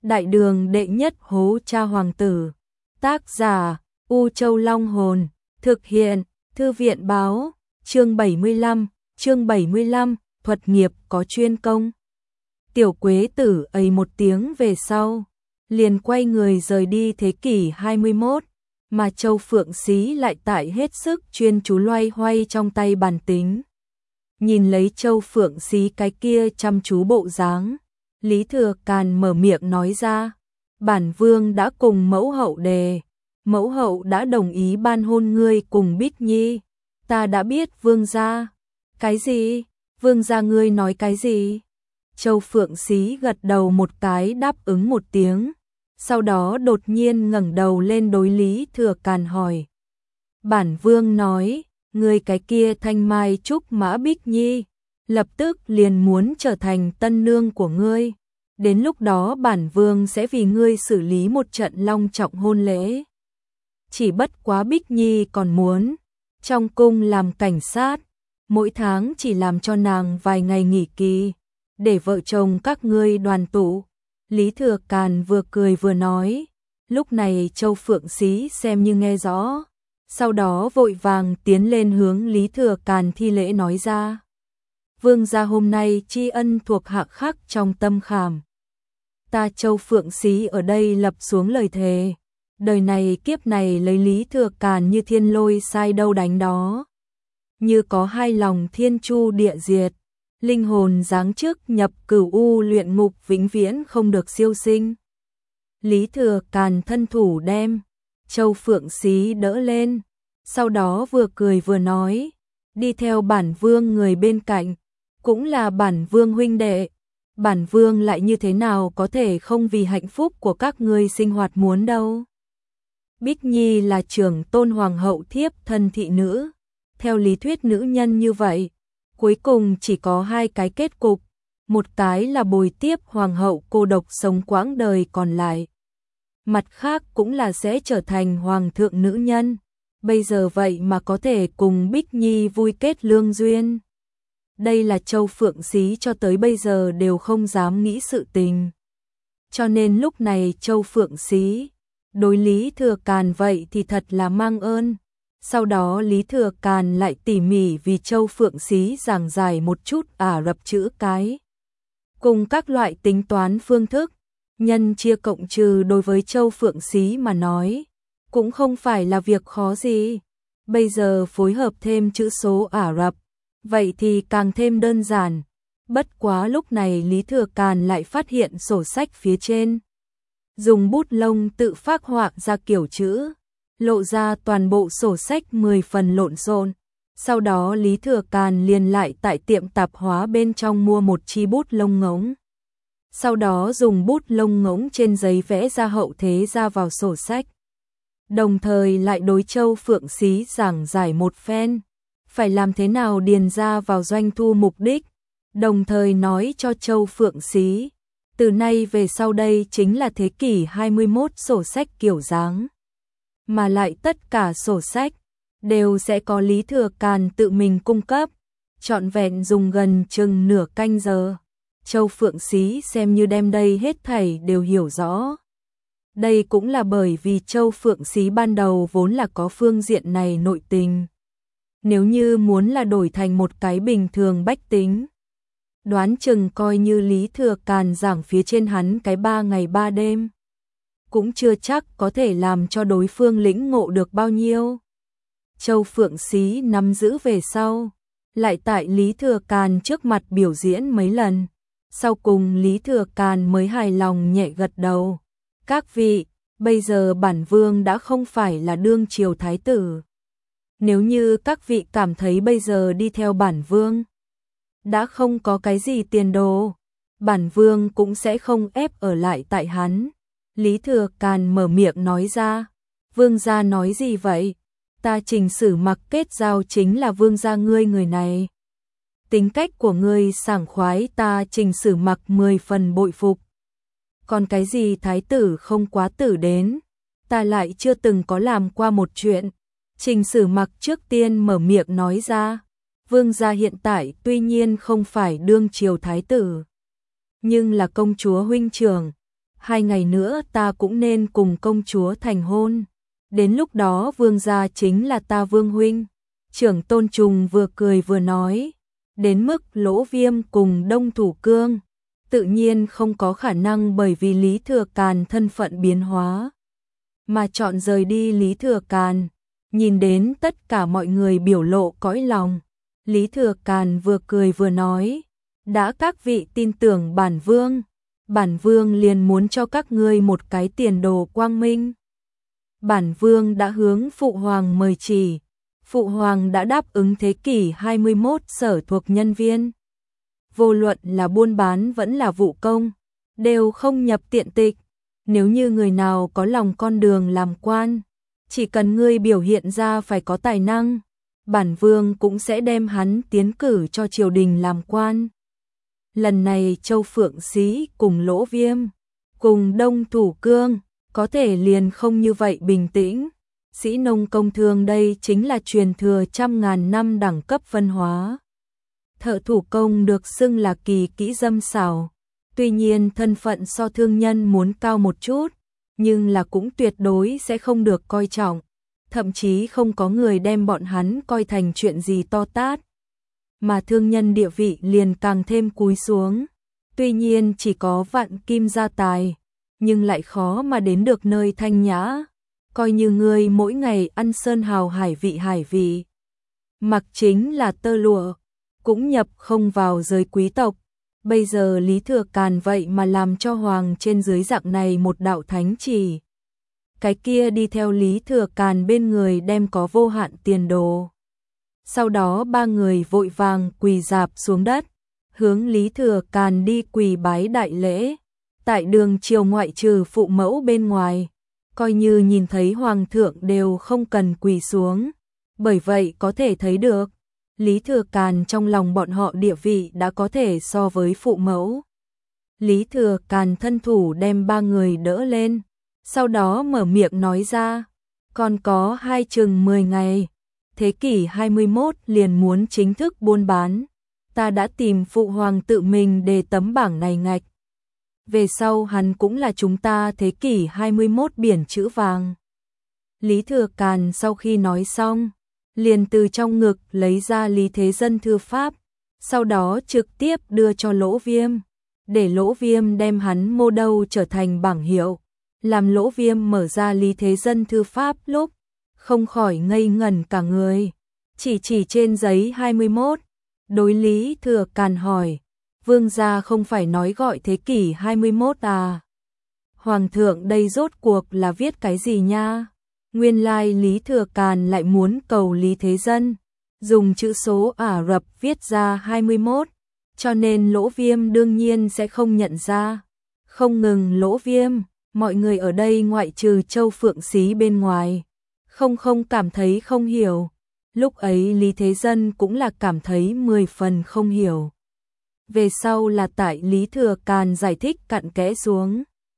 Đại đường đệ nhất hố cha hoàng tử. Tác giả U Châu Long Hồn. Thực hiện Thư viện Báo. Chương 75, thuật nghiệp có chuyên công. Tiểu Quế Tử ấy một tiếng về sau, liền quay người rời đi. Thế kỷ 21, mà Châu Phượng Xí lại tại hết sức chuyên chú loay hoay trong tay bàn tính. Nhìn lấy Châu Phượng Xí cái kia chăm chú bộ dáng, Lý Thừa Càn mở miệng nói ra, bản vương đã cùng mẫu hậu đề, mẫu hậu đã đồng ý ban hôn ngươi cùng Bích Nhi. Ta đã biết vương gia. Cái gì? Vương gia ngươi nói cái gì? Châu Phượng Xí gật đầu một cái đáp ứng một tiếng, sau đó đột nhiên ngẩng đầu lên đối Lý Thừa Càn hỏi. Bản vương nói, ngươi cái kia thanh mai trúc mã Bích Nhi, lập tức liền muốn trở thành tân nương của ngươi. Đến lúc đó bản vương sẽ vì ngươi xử lý một trận long trọng hôn lễ. Chỉ bất quá Bích Nhi còn muốn trong cung làm cảnh sát, mỗi tháng chỉ làm cho nàng vài ngày nghỉ kỳ, để vợ chồng các ngươi đoàn tụ. Lý Thừa Càn vừa cười vừa nói. Lúc này Châu Phượng Xí xem như nghe rõ, sau đó vội vàng tiến lên hướng Lý Thừa Càn thi lễ nói ra. Vương gia hôm nay tri ân thuộc hạ khắc trong tâm khảm. Ta Châu Phượng Xí ở đây lập xuống lời thề, đời này kiếp này lấy Lý Thừa Càn như thiên lôi sai đâu đánh đó. Như có hai lòng thiên chu địa diệt, linh hồn giáng chức nhập cửu u luyện ngục vĩnh viễn không được siêu sinh. Lý Thừa Càn thân thủ đem Châu Phượng Xí đỡ lên, sau đó vừa cười vừa nói, đi theo bản vương người bên cạnh, cũng là bản vương huynh đệ, bản vương lại như thế nào có thể không vì hạnh phúc của các ngươi sinh hoạt muốn đâu. Bích Nhi là trưởng tôn hoàng hậu thiếp thân thị nữ, theo lý thuyết nữ nhân như vậy, cuối cùng chỉ có hai cái kết cục, một cái là bồi tiếp hoàng hậu cô độc sống quãng đời còn lại. Mặt khác cũng là sẽ trở thành hoàng thượng nữ nhân, bây giờ vậy mà có thể cùng Bích Nhi vui kết lương duyên. Đây là Châu Phượng Xí cho tới bây giờ đều không dám nghĩ sự tình. Cho nên lúc này Châu Phượng Xí đối Lý Thừa Càn vậy thì thật là mang ơn. Sau đó Lý Thừa Càn lại tỉ mỉ vì Châu Phượng Xí giảng giải một chút Ả Rập chữ cái, cùng các loại tính toán phương thức, nhân chia cộng trừ đối với Châu Phượng Xí mà nói, cũng không phải là việc khó gì. Bây giờ phối hợp thêm chữ số Ả Rập, vậy thì càng thêm đơn giản. Bất quá lúc này Lý Thừa Càn lại phát hiện sổ sách phía trên dùng bút lông tự phác họa ra kiểu chữ, lộ ra toàn bộ sổ sách 10 phần lộn xộn. Sau đó Lý Thừa Càn liền lại tại tiệm tạp hóa bên trong mua một chi bút lông ngỗng. Sau đó dùng bút lông ngỗng trên giấy vẽ ra hậu thế ra vào sổ sách. Đồng thời lại đối Châu Phượng Xí giảng giải một phen, phải làm thế nào điền ra vào doanh thu mục đích. Đồng thời nói cho Châu Phượng Xí, từ nay về sau đây chính là thế kỷ 21 sổ sách kiểu dáng. Mà lại tất cả sổ sách đều sẽ có Lý Thừa Càn tự mình cung cấp, trọn vẹn dùng gần chừng nửa canh giờ. Châu Phượng Xí xem như đem đây hết thảy đều hiểu rõ. Đây cũng là bởi vì Châu Phượng Xí ban đầu vốn là có phương diện này nội tình. Nếu như muốn là đổi thành một cái bình thường bách tính, đoán chừng coi như Lý Thừa Càn giảng phía trên hắn cái 3 ngày 3 đêm, cũng chưa chắc có thể làm cho đối phương lĩnh ngộ được bao nhiêu. Châu Phượng Xí nắm giữ về sau, lại tại Lý Thừa Càn trước mặt biểu diễn mấy lần, sau cùng Lý Thừa Càn mới hài lòng nhẹ gật đầu. Các vị, bây giờ bản vương đã không phải là đương triều thái tử. Nếu như các vị cảm thấy bây giờ đi theo bản vương đã không có cái gì tiền đồ, bản vương cũng sẽ không ép ở lại tại hắn. Lý Thừa Càn mở miệng nói ra. Vương gia nói gì vậy? Ta Trình Sử Mặc kết giao chính là vương gia ngươi người này. Tính cách của ngươi sảng khoái, ta Trình Sử Mặc 10 phần bội phục. Còn cái gì thái tử không quá tử đến, ta lại chưa từng có làm qua một chuyện. Trình Sử Mặc trước tiên mở miệng nói ra. Vương gia hiện tại tuy nhiên không phải đương triều thái tử, nhưng là công chúa huynh trưởng. 2 ngày nữa ta cũng nên cùng công chúa thành hôn. Đến lúc đó vương gia chính là ta vương huynh. Trưởng Tôn Trùng vừa cười vừa nói. Đến mức Lỗ Viêm cùng Đông Thủ Cương tự nhiên không có khả năng bởi vì Lý Thừa Càn thân phận biến hóa mà chọn rời đi Lý Thừa Càn. Nhìn đến tất cả mọi người biểu lộ cõi lòng, Lý Thừa Càn vừa cười vừa nói, đã các vị tin tưởng bản vương liền muốn cho các ngươi một cái tiền đồ quang minh. Bản vương đã hướng Phụ Hoàng mời chỉ, Phụ Hoàng đã đáp ứng thế kỷ 21 sở thuộc nhân viên. Vô luận là buôn bán vẫn là vụ công, đều không nhập tiện tịch. Nếu như người nào có lòng con đường làm quan, chỉ cần ngươi biểu hiện ra phải có tài năng, bản vương cũng sẽ đem hắn tiến cử cho triều đình làm quan. Lần này Châu Phượng Sĩ cùng Lỗ Viêm, cùng Đông Thủ Cương, có thể liền không như vậy bình tĩnh. Sĩ nông công thương đây chính là truyền thừa trăm ngàn năm đẳng cấp văn hóa. Thợ thủ công được xưng là kỳ kỹ dâm xảo. Tuy nhiên thân phận so thương nhân muốn cao một chút, nhưng là cũng tuyệt đối sẽ không được coi trọng. Thậm chí không có người đem bọn hắn coi thành chuyện gì to tát. Mà thương nhân địa vị liền càng thêm cúi xuống. Tuy nhiên chỉ có vạn kim gia tài, nhưng lại khó mà đến được nơi thanh nhã. Coi như người mỗi ngày ăn sơn hào hải vị. Mặc chính là tơ lụa, cũng nhập không vào giới quý tộc. Bây giờ Lý Thừa Càn vậy mà làm cho hoàng trên dưới dạng này một đạo thánh chỉ. Cái kia đi theo Lý Thừa Càn bên người đem có vô hạn tiền đồ. Sau đó ba người vội vàng quỳ rạp xuống đất, hướng Lý Thừa Càn đi quỳ bái đại lễ. Tại đường triều ngoại trừ phụ mẫu bên ngoài, coi như nhìn thấy hoàng thượng đều không cần quỳ xuống. Bởi vậy có thể thấy được, Lý Thừa Càn trong lòng bọn họ địa vị đã có thể so với phụ mẫu. Lý Thừa Càn thân thủ đem ba người đỡ lên, sau đó mở miệng nói ra, còn có chừng 10 ngày, thế kỷ 21 liền muốn chính thức buôn bán. Ta đã tìm Phụ Hoàng tự mình đề tấm bảng này ngạch. Về sau hắn cũng là chúng ta thế kỷ 21 biển chữ vàng. Lý Thừa Càn sau khi nói xong, liền từ trong ngực lấy ra Lý Thế Dân thư pháp, sau đó trực tiếp đưa cho Lỗ Viêm, để Lỗ Viêm đem hắn mô đâu trở thành bảng hiệu. Làm Lỗ Viêm mở ra Lý Thế Dân thư pháp lúc, không khỏi ngây ngẩn cả người. Chỉ trên giấy 21, đối Lý Thừa Càn hỏi, vương gia không phải nói gọi thế kỷ 21 à? Hoàng thượng đây rốt cuộc là viết cái gì nha? Nguyên lai Lý Thừa Càn lại muốn cầu Lý Thế Dân dùng chữ số Ả Rập viết ra 21, cho nên Lỗ Viêm đương nhiên sẽ không nhận ra. Không ngừng Lỗ Viêm, mọi người ở đây ngoại trừ Châu Phượng Xí bên ngoài, không cảm thấy không hiểu. Lúc ấy Lý Thế Dân cũng là cảm thấy 10 phần không hiểu. Về sau là tại Lý Thừa Càn giải thích cặn kẽ xuống,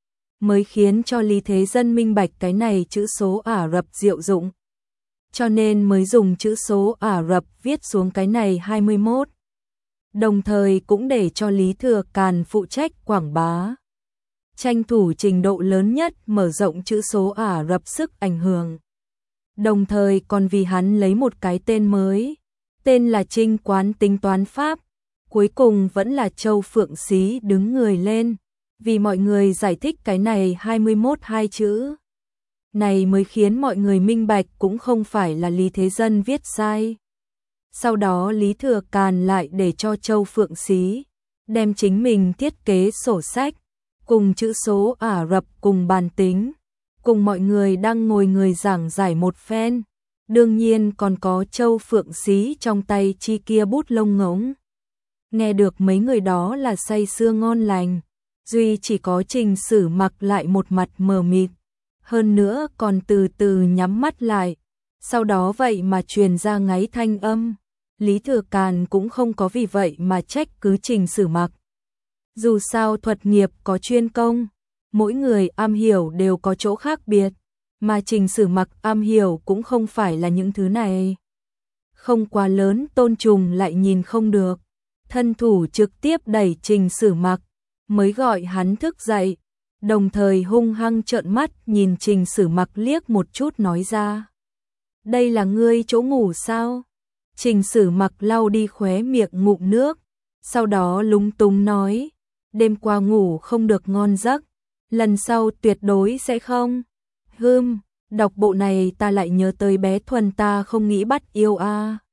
mới khiến cho Lý Thế Dân minh bạch cái này chữ số Ả Rập diệu dụng. Cho nên mới dùng chữ số Ả Rập viết xuống cái này 21. Đồng thời cũng để cho Lý Thừa Càn phụ trách quảng bá. Tranh thủ trình độ lớn nhất mở rộng chữ số Ả Rập sức ảnh hưởng. Đồng thời còn vì hắn lấy một cái tên mới, tên là Trinh Quán Tính Toán Pháp. Cuối cùng vẫn là Châu Phượng Xí đứng người lên, vì mọi người giải thích cái này 21 hai chữ. Này mới khiến mọi người minh bạch cũng không phải là Lý Thế Dân viết sai. Sau đó Lý Thừa Càn lại để cho Châu Phượng Xí đem chính mình thiết kế sổ sách, cùng chữ số Ả Rập cùng bàn tính, cùng mọi người đang ngồi người giảng giải một phen. Đương nhiên còn có Châu Phượng Xí trong tay chi kia bút lông ngỗng. Nghe được mấy người đó là say sưa ngon lành, duy chỉ có Trình Sử Mặc lại một mặt mờ mịt, hơn nữa còn từ từ nhắm mắt lại, sau đó vậy mà truyền ra ngáy thanh âm. Lý Thừa Càn cũng không có vì vậy mà trách cứ Trình Sử Mặc. Dù sao thuật nghiệp có chuyên công, mỗi người am hiểu đều có chỗ khác biệt, mà Trình Sử Mặc am hiểu cũng không phải là những thứ này. Không quá lớn Tôn Trùng lại nhìn không được, thân thủ trực tiếp đẩy Trình Sử Mặc, mới gọi hắn thức dậy. đồng thời hung hăng trợn mắt nhìn Trình Sử Mặc liếc một chút nói ra. Đây là ngươi chỗ ngủ sao? Trình Sử Mặc lau đi khóe miệng ngụm nước, sau đó lúng túng nói, đêm qua ngủ không được ngon giấc, lần sau tuyệt đối sẽ không. Đọc bộ này ta lại nhớ tới bé Thuần ta không nghĩ bắt yêu a.